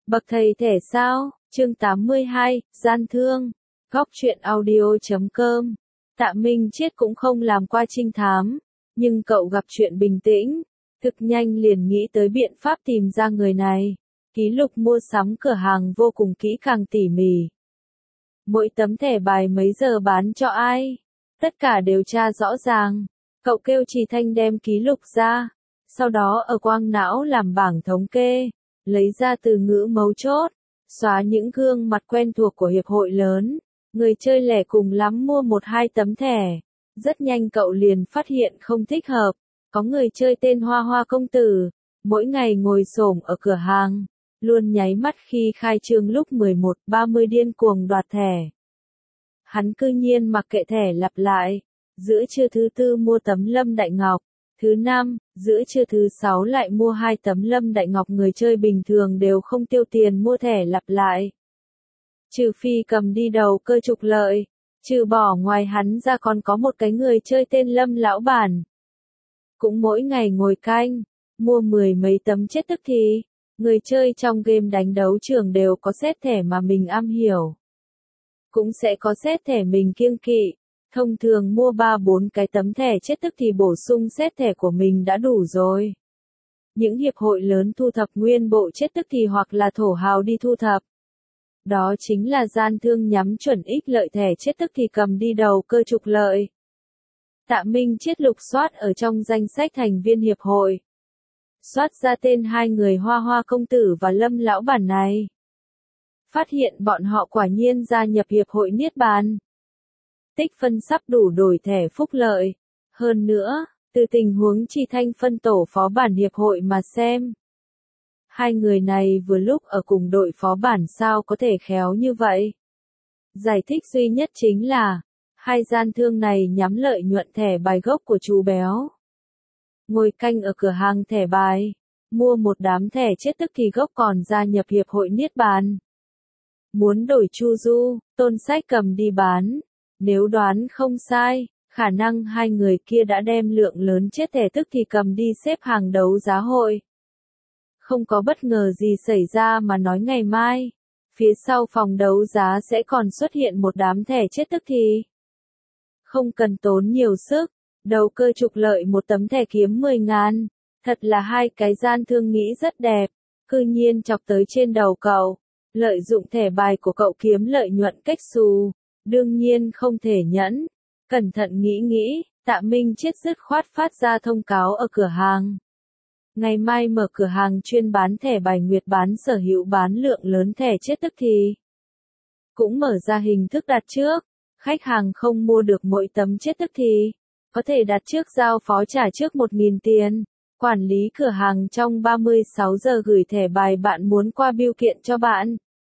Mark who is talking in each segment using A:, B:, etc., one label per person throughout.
A: Bậc thầy thẻ sao? Chương 82, Gian thương. Góc truyện audio.com. Tạ Minh Chiết cũng không làm qua trinh thám, nhưng cậu gặp chuyện bình tĩnh, thực nhanh liền nghĩ tới biện pháp tìm ra người này. Ký lục mua sắm cửa hàng vô cùng kỹ càng tỉ mỉ. Mỗi tấm thẻ bài mấy giờ bán cho ai? Tất cả đều tra rõ ràng. Cậu kêu Trì Thanh đem ký lục ra, sau đó ở quang não làm bảng thống kê, lấy ra từ ngữ mấu chốt, xóa những gương mặt quen thuộc của hiệp hội lớn. Người chơi lẻ cùng lắm mua 1-2 tấm thẻ. Rất nhanh cậu liền phát hiện không thích hợp. Có người chơi tên Hoa Hoa công tử, mỗi ngày ngồi xổm ở cửa hàng, luôn nháy mắt khi khai trương lúc 11:30 điên cuồng đoạt thẻ. Hắn cư nhiên mặc kệ thẻ lặp lại, giữa trưa thứ tư mua tấm Lâm Đại Ngọc, thứ năm, giữa trưa thứ sáu lại mua 2 tấm Lâm Đại Ngọc. Người chơi bình thường đều không tiêu tiền mua thẻ lặp lại. Trừ phi cầm đi đầu cơ trục lợi, trừ bỏ ngoài hắn ra còn có một cái người chơi tên Lâm lão bản. Cũng mỗi ngày ngồi canh, mua 10 mấy tấm chết tức thì. Người chơi trong game đánh đấu trường đều có set thẻ mà mình am hiểu. Cũng sẽ có set thẻ mình kiêng kỵ. Thông thường mua 3-4 cái tấm thẻ chết tức thì bổ sung set thẻ của mình đã đủ rồi. Những hiệp hội lớn thu thập nguyên bộ chết tức thì hoặc là thổ hào đi thu thập. Đó chính là gian thương nhắm chuẩn ích lợi thẻ chết tức thì cầm đi đầu cơ trục lợi. Tạ Minh Chiết lục soát ở trong danh sách thành viên hiệp hội. Soát ra tên 2 người Hoa Hoa công tử và Lâm lão bản này. Phát hiện bọn họ quả nhiên gia nhập hiệp hội Niết Bàn. Tích phân sắp đủ đổi thẻ phúc lợi. Hơn nữa, từ tình huống Trì Thanh phân tổ phó bản hiệp hội mà xem. 2 người này vừa lúc ở cùng đội phó bản sao có thể khéo như vậy. Giải thích duy nhất chính là, 2 gian thương này nhắm lợi nhuận thẻ bài gốc của chú béo. Ngồi canh ở cửa hàng thẻ bài, mua một đám thẻ chết tức thì gốc còn gia nhập hiệp hội Niết Bàn. Muốn đổi Chu Du, Tôn Sách cầm đi bán. Nếu đoán không sai, khả năng 2 người kia đã đem lượng lớn chết thẻ tức thì cầm đi xếp hàng đấu giá hội. Không có bất ngờ gì xảy ra mà nói ngày mai, phía sau phòng đấu giá sẽ còn xuất hiện một đám thẻ chết tức thì. Không cần tốn nhiều sức, đầu cơ trục lợi một tấm thẻ kiếm 10.000, thật là 2 cái gian thương nghĩ rất đẹp, cư nhiên chọc tới trên đầu cậu, lợi dụng thẻ bài của cậu kiếm lợi nhuận cách xù, đương nhiên không thể nhẫn. Cẩn thận nghĩ, Tạ Minh Chiết dứt khoát phát ra thông cáo ở cửa hàng. Ngày mai mở cửa hàng chuyên bán thẻ bài nguyệt bán sở hữu bán lượng lớn thẻ chết tức thì. Cũng mở ra hình thức đặt trước, khách hàng không mua được mỗi tấm chết tức thì, có thể đặt trước giao phó trả trước 1.000 tiền. Quản lý cửa hàng trong 36 giờ gửi thẻ bài bạn muốn qua bưu kiện cho bạn.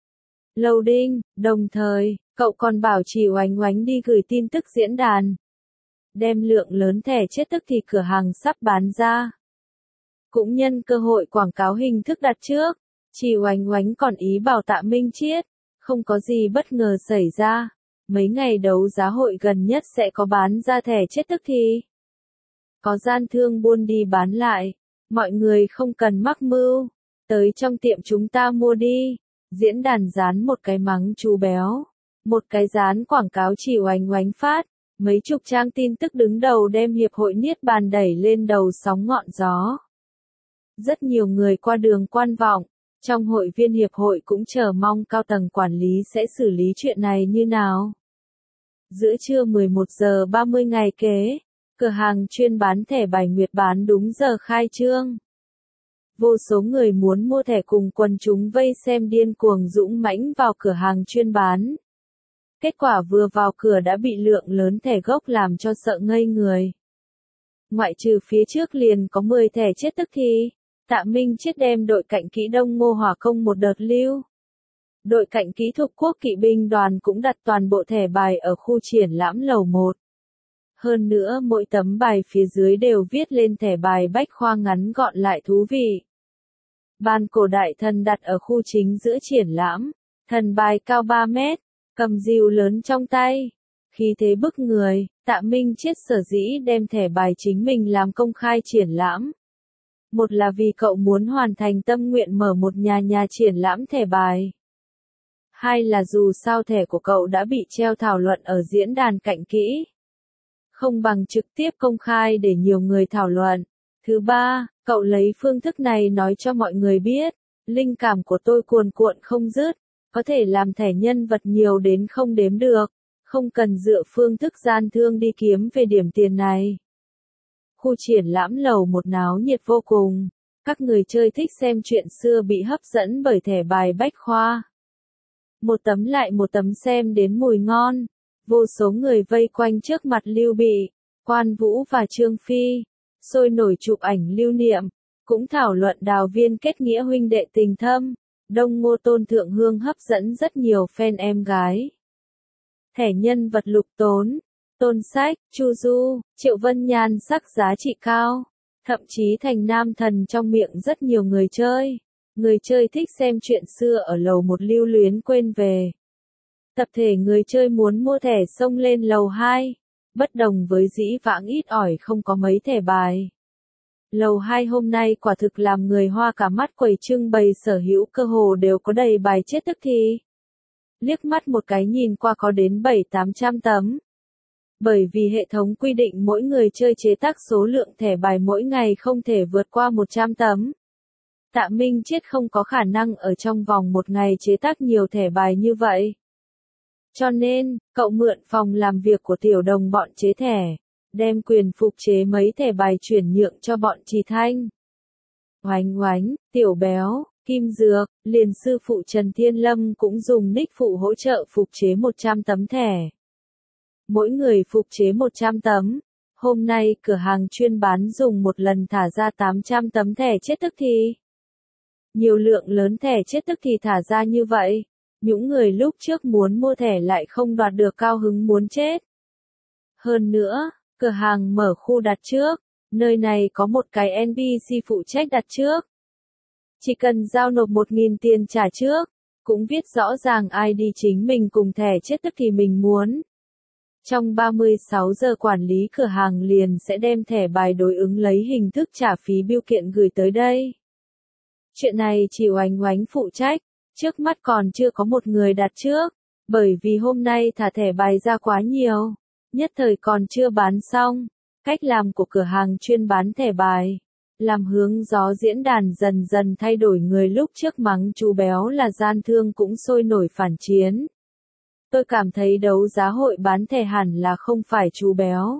A: Loading, đồng thời, cậu còn bảo Trì Oánh Oánh đi gửi tin tức diễn đàn. Đem lượng lớn thẻ chết tức thì cửa hàng sắp bán ra. Cũng nhân cơ hội quảng cáo hình thức đặt trước, Trì Oánh Oánh còn ý bảo Tạ Minh Chiết, không có gì bất ngờ xảy ra, mấy ngày đấu giá hội gần nhất sẽ có bán ra thẻ chết tức thì. Có gian thương buôn đi bán lại, mọi người không cần mắc mưu, tới trong tiệm chúng ta mua đi. Diễn đàn dán một cái mắng chú béo, một cái dán quảng cáo Trì Oánh Oánh phát, mấy chục trang tin tức đứng đầu đem hiệp hội Niết Bàn đẩy lên đầu sóng ngọn gió. Rất nhiều người qua đường quan vọng, trong hội viên hiệp hội cũng chờ mong cao tầng quản lý sẽ xử lý chuyện này như nào. Giữa trưa 11:30 ngày kế, cửa hàng chuyên bán thẻ bài nguyệt bán đúng giờ khai trương. Vô số người muốn mua thẻ cùng quần chúng vây xem điên cuồng dũng mãnh vào cửa hàng chuyên bán. Kết quả vừa vào cửa đã bị lượng lớn thẻ gốc làm cho sợ ngây người. Ngoại trừ phía trước liền có 10 thẻ chết tức thì, Tạ Minh Chiết đem đội cạnh kỹ Đông Ngô Hỏa Công một đợt lưu. Đội cạnh kỹ thuộc quốc kỵ binh đoàn cũng đặt toàn bộ thẻ bài ở khu triển lãm lầu 1. Hơn nữa mỗi tấm bài phía dưới đều viết lên thẻ bài bách khoa ngắn gọn lại thú vị. Ban cổ đại thần đặt ở khu chính giữa triển lãm, thần bài cao 3 mét, cầm rìu lớn trong tay. Khí thế bức người, Tạ Minh Chiết sở dĩ đem thẻ bài chính mình làm công khai triển lãm. Một là vì cậu muốn hoàn thành tâm nguyện mở một nhà triển lãm thẻ bài. Hai là dù sao thẻ của cậu đã bị treo thảo luận ở diễn đàn cạnh kỹ. Không bằng trực tiếp công khai để nhiều người thảo luận. Thứ ba, cậu lấy phương thức này nói cho mọi người biết, linh cảm của tôi cuồn cuộn không dứt, có thể làm thẻ nhân vật nhiều đến không đếm được, không cần dựa phương thức gian thương đi kiếm về điểm tiền này. Khu triển lãm lầu một náo nhiệt vô cùng, các người chơi thích xem chuyện xưa bị hấp dẫn bởi thẻ bài bách khoa. Một tấm lại một tấm xem đến mùi ngon, vô số người vây quanh trước mặt Lưu Bị, Quan Vũ và Trương Phi, sôi nổi chụp ảnh lưu niệm, cũng thảo luận Đào Viên kết nghĩa huynh đệ tình thâm, Đông Ngô Tôn Thượng Hương hấp dẫn rất nhiều fan em gái. Thẻ nhân vật Lục Tốn, Tôn Sách, Chu Du, Triệu Vân Nhan sắc giá trị cao, thậm chí thành nam thần trong miệng rất nhiều người chơi. Người chơi thích xem chuyện xưa ở lầu một lưu luyến quên về. Tập thể người chơi muốn mua thẻ xông lên lầu 2, bất đồng với dĩ vãng ít ỏi không có mấy thẻ bài. Lầu 2 hôm nay quả thực làm người hoa cả mắt, quầy trưng bày sở hữu cơ hồ đều có đầy bài chết tức thì. Liếc mắt một cái nhìn qua có đến 700-800 tấm. Bởi vì hệ thống quy định mỗi người chơi chế tác số lượng thẻ bài mỗi ngày không thể vượt qua 100 tấm. Tạ Minh Chiết không có khả năng ở trong vòng một ngày chế tác nhiều thẻ bài như vậy. Cho nên, cậu mượn phòng làm việc của tiểu đồng bọn chế thẻ, đem quyền phục chế mấy thẻ bài chuyển nhượng cho bọn Trì Thanh. Oánh Oánh, Tiểu Béo, Kim Dược, liền sư phụ Trần Thiên Lâm cũng dùng nick phụ hỗ trợ phục chế 100 tấm thẻ. Mỗi người phục chế 100 tấm. Hôm nay cửa hàng chuyên bán dùng một lần thả ra 800 tấm thẻ chết tức thì. Nhiều lượng lớn thẻ chết tức thì thả ra như vậy, những người lúc trước muốn mua thẻ lại không đoạt được cao hứng muốn chết. Hơn nữa, cửa hàng mở khu đặt trước, nơi này có một cái NPC phụ trách đặt trước. Chỉ cần giao nộp 1.000 tiền trả trước, cũng viết rõ ràng ID chính mình cùng thẻ chết tức thì mình muốn. Trong 36 giờ quản lý cửa hàng liền sẽ đem thẻ bài đối ứng lấy hình thức trả phí bưu kiện gửi tới đây. Chuyện này chỉ Oánh Oánh phụ trách, trước mắt còn chưa có một người đặt trước, bởi vì hôm nay thả thẻ bài ra quá nhiều, nhất thời còn chưa bán xong. Cách làm của cửa hàng chuyên bán thẻ bài, làm hướng gió diễn đàn dần dần thay đổi, người lúc trước mắng chú Béo là gian thương cũng sôi nổi phản chiến. Tôi cảm thấy đấu giá hội bán thẻ hẳn là không phải chú Béo.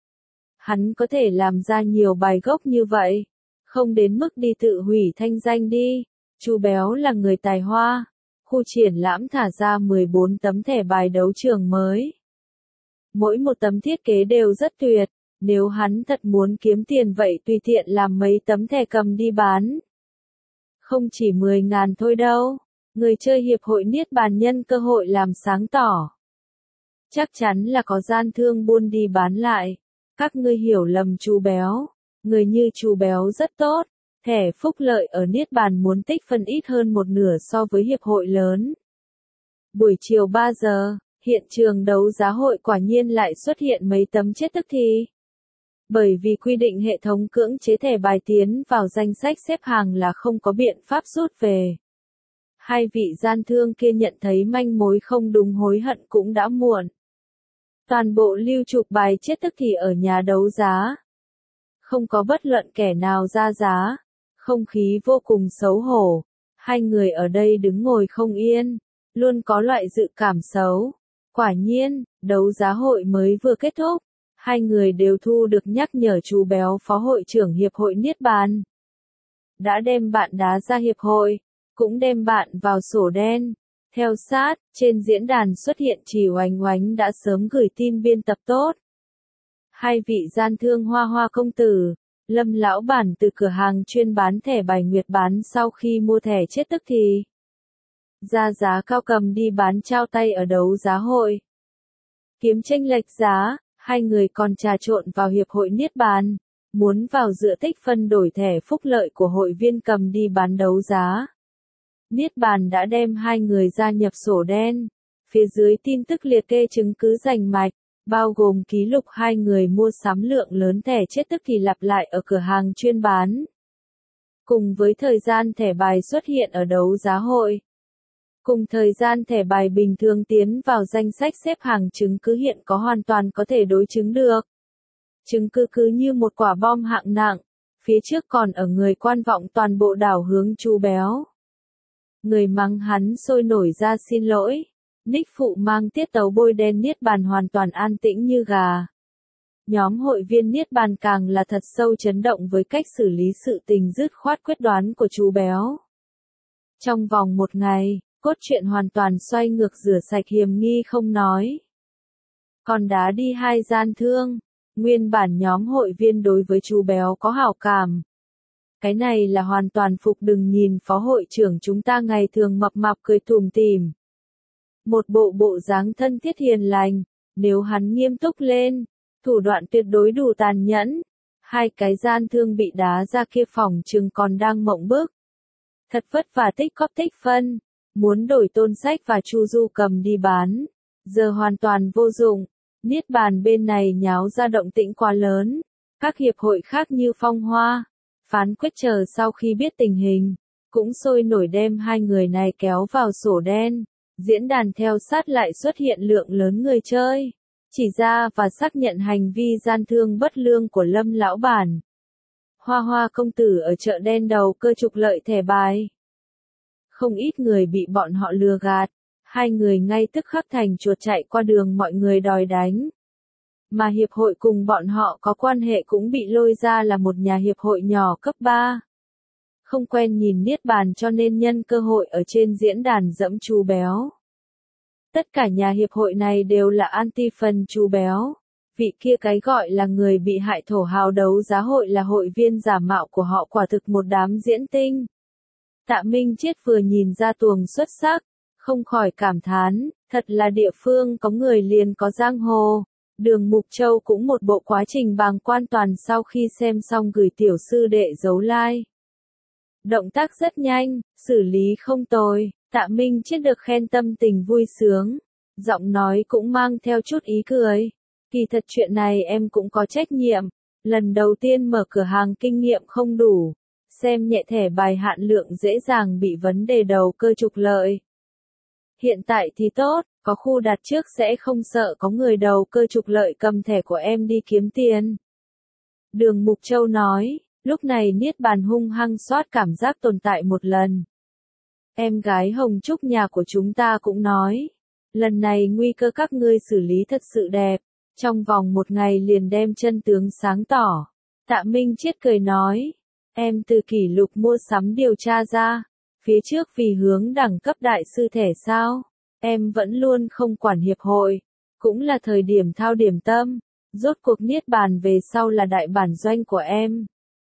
A: Hắn có thể làm ra nhiều bài gốc như vậy, không đến mức đi tự hủy thanh danh đi. Chú Béo là người tài hoa. Khu triển lãm thả ra 14 tấm thẻ bài đấu trường mới. Mỗi một tấm thiết kế đều rất tuyệt, nếu hắn thật muốn kiếm tiền vậy tùy tiện làm mấy tấm thẻ cầm đi bán. Không chỉ 10.000 thôi đâu. Người chơi hiệp hội Niết Bàn nhân cơ hội làm sáng tỏ. Chắc chắn là có gian thương buôn đi bán lại. Các ngươi hiểu lầm chú Béo. Người như chú Béo rất tốt. Thẻ phúc lợi ở Niết Bàn muốn tích phân ít hơn một nửa so với hiệp hội lớn. Buổi chiều 3 giờ, hiện trường đấu giá hội quả nhiên lại xuất hiện mấy tấm chết tức thì. Bởi vì quy định hệ thống cưỡng chế thẻ bài tiến vào danh sách xếp hàng là không có biện pháp rút về. Hai vị gian thương kia nhận thấy manh mối không đúng hối hận cũng đã muộn. Toàn bộ lưu chụp bài chết tức thì ở nhà đấu giá. Không có bất luận kẻ nào ra giá. Không khí vô cùng xấu hổ. Hai người ở đây đứng ngồi không yên. Luôn có loại dự cảm xấu. Quả nhiên, đấu giá hội mới vừa kết thúc. Hai người đều thu được nhắc nhở chú Béo phó hội trưởng hiệp hội Niết Bàn. Đã đem bạn đá ra hiệp hội. Cũng đem bạn vào sổ đen. Theo sát, trên diễn đàn xuất hiện chỉ Oánh Oánh đã sớm gửi tin biên tập tốt. Hai vị gian thương Hoa Hoa công tử, Lâm lão bản từ cửa hàng chuyên bán thẻ bài Nguyệt bán sau khi mua thẻ chết tức thì. Ra giá cao cầm đi bán trao tay ở đấu giá hội. Kiếm chênh lệch giá, hai người còn trà trộn vào hiệp hội Niết Bàn. Muốn vào dựa tích phân đổi thẻ phúc lợi của hội viên cầm đi bán đấu giá. Niết Bàn đã đem hai người gia nhập sổ đen. Phía dưới tin tức liệt kê chứng cứ rành mạch, bao gồm ký lục hai người mua sắm lượng lớn thẻ chết tức thì lặp lại ở cửa hàng chuyên bán. Cùng với thời gian thẻ bài xuất hiện ở đấu giá hội. Cùng thời gian thẻ bài bình thường tiến vào danh sách xếp hàng chứng cứ hiện có hoàn toàn có thể đối chứng được. Chứng cứ cứ như một quả bom hạng nặng, phía trước còn ở người quan vọng toàn bộ đảo hướng chú béo. Người mắng hắn sôi nổi ra xin lỗi. Nick phụ mang tiết tấu bôi đen Niết Bàn hoàn toàn an tĩnh như gà. Nhóm hội viên Niết Bàn càng là thật sâu chấn động với cách xử lý sự tình dứt khoát quyết đoán của chú béo. Trong vòng một ngày, cốt truyện hoàn toàn xoay ngược rửa sạch hiềm nghi không nói. Còn đá đi hai gian thương, nguyên bản nhóm hội viên đối với chú béo có hảo cảm. Cái này là hoàn toàn phục, đừng nhìn phó hội trưởng chúng ta ngày thường mập mạp cười tủm tỉm. Một bộ dáng thân thiết hiền lành, nếu hắn nghiêm túc lên, thủ đoạn tuyệt đối đủ tàn nhẫn. Hai cái gian thương bị đá ra kia phòng chừng còn đang mộng bức. Thật vất vả tích góp tích phân, muốn đổi Tôn Sách và Chu Du Cầm đi bán, giờ hoàn toàn vô dụng. Niết Bàn bên này nháo ra động tĩnh quá lớn, các hiệp hội khác như Phong Hoa, Phán Quyết chờ sau khi biết tình hình, cũng sôi nổi đem hai người này kéo vào sổ đen. Diễn đàn theo sát lại xuất hiện lượng lớn người chơi, chỉ ra và xác nhận hành vi gian thương bất lương của Lâm lão bản. Hoa Hoa công tử ở chợ đen đầu cơ trục lợi thẻ bài. Không ít người bị bọn họ lừa gạt, hai người ngay tức khắc thành chuột chạy qua đường mọi người đòi đánh. Mà hiệp hội cùng bọn họ có quan hệ cũng bị lôi ra là một nhà hiệp hội nhỏ cấp 3. Không quen nhìn Niết Bàn cho nên nhân cơ hội ở trên diễn đàn dẫm chú béo. Tất cả nhà hiệp hội này đều là anti phần chú béo. Vị kia cái gọi là người bị hại thổ hào đấu giá hội là hội viên giả mạo của họ, quả thực một đám diễn tinh. Tạ Minh Chiết vừa nhìn ra tuồng xuất sắc, không khỏi cảm thán, thật là địa phương có người liền có giang hồ. Đường Mục Châu cũng một bộ quá trình bàng quan toàn sau khi xem xong gửi tiểu sư đệ dấu like. Động tác rất nhanh, xử lý không tồi, Tạ Minh Chiết được khen tâm tình vui sướng. Giọng nói cũng mang theo chút ý cười. Kỳ thật chuyện này em cũng có trách nhiệm. Lần đầu tiên mở cửa hàng kinh nghiệm không đủ. Xem nhẹ thẻ bài hạn lượng dễ dàng bị vấn đề đầu cơ trục lợi. Hiện tại thì tốt, có khu đặt trước sẽ không sợ có người đầu cơ trục lợi cầm thẻ của em đi kiếm tiền. Đường Mục Châu nói, lúc này Niết Bàn hung hăng soát cảm giác tồn tại một lần. Em gái Hồng Trúc nhà của chúng ta cũng nói, lần này nguy cơ các ngươi xử lý thật sự đẹp, trong vòng một ngày liền đem chân tướng sáng tỏ. Tạ Minh Chiết cười nói, em từ kỷ lục mua sắm điều tra ra, phía trước vì hướng đẳng cấp đại sư thẻ sao, em vẫn luôn không quản hiệp hội, cũng là thời điểm thao điểm tâm, rốt cuộc Niết Bàn về sau là đại bản doanh của em.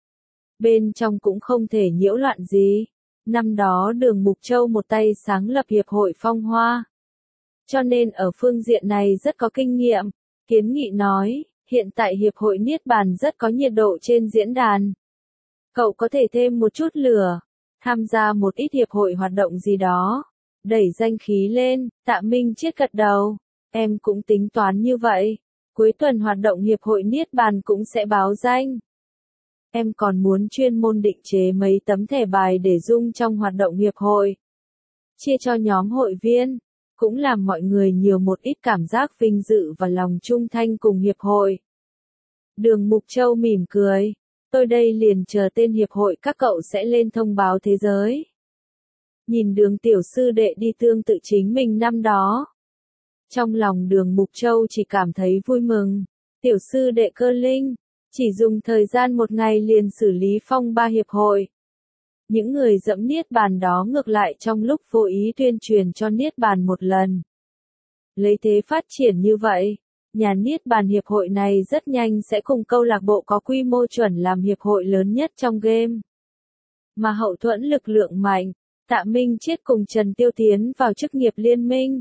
A: Bên trong cũng không thể nhiễu loạn gì. Năm đó Đường Mục Châu một tay sáng lập hiệp hội Phong Hoa. Cho nên ở phương diện này rất có kinh nghiệm. Kiến Nghị nói, hiện tại hiệp hội Niết Bàn rất có nhiệt độ trên diễn đàn. Cậu có thể thêm một chút lửa, tham gia một ít hiệp hội hoạt động gì đó, đẩy danh khí lên. Tạ Minh Chiết gật đầu, em cũng tính toán như vậy. Cuối tuần hoạt động hiệp hội Niết Bàn cũng sẽ báo danh. Em còn muốn chuyên môn định chế mấy tấm thẻ bài để dung trong hoạt động hiệp hội. Chia cho nhóm hội viên, cũng làm mọi người nhiều một ít cảm giác vinh dự và lòng trung thanh cùng hiệp hội. Đường Mục Châu mỉm cười, tôi đây liền chờ tên hiệp hội các cậu sẽ lên thông báo thế giới. Nhìn Đường tiểu sư đệ đi tương tự chính mình năm đó. Trong lòng Đường Mục Châu chỉ cảm thấy vui mừng, tiểu sư đệ cơ linh. Chỉ dùng thời gian một ngày liền xử lý phong ba hiệp hội. Những người dẫm Niết Bàn đó ngược lại trong lúc vô ý tuyên truyền cho Niết Bàn một lần. Lấy thế phát triển như vậy, nhà Niết Bàn hiệp hội này rất nhanh sẽ cùng câu lạc bộ có quy mô chuẩn làm hiệp hội lớn nhất trong game. Mà hậu thuẫn lực lượng mạnh, Tạ Minh Chiết cùng Trần Tiêu tiến vào chức nghiệp liên minh.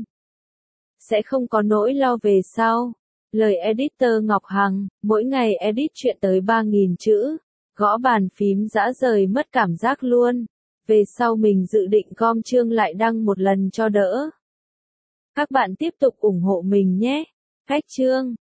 A: Sẽ không có nỗi lo về sau. Lời editor Ngọc Hằng, mỗi ngày edit chuyện tới 3.000 chữ, gõ bàn phím dã rời mất cảm giác luôn. Về sau mình dự định gom chương lại đăng một lần cho đỡ. Các bạn tiếp tục ủng hộ mình nhé. Cách chương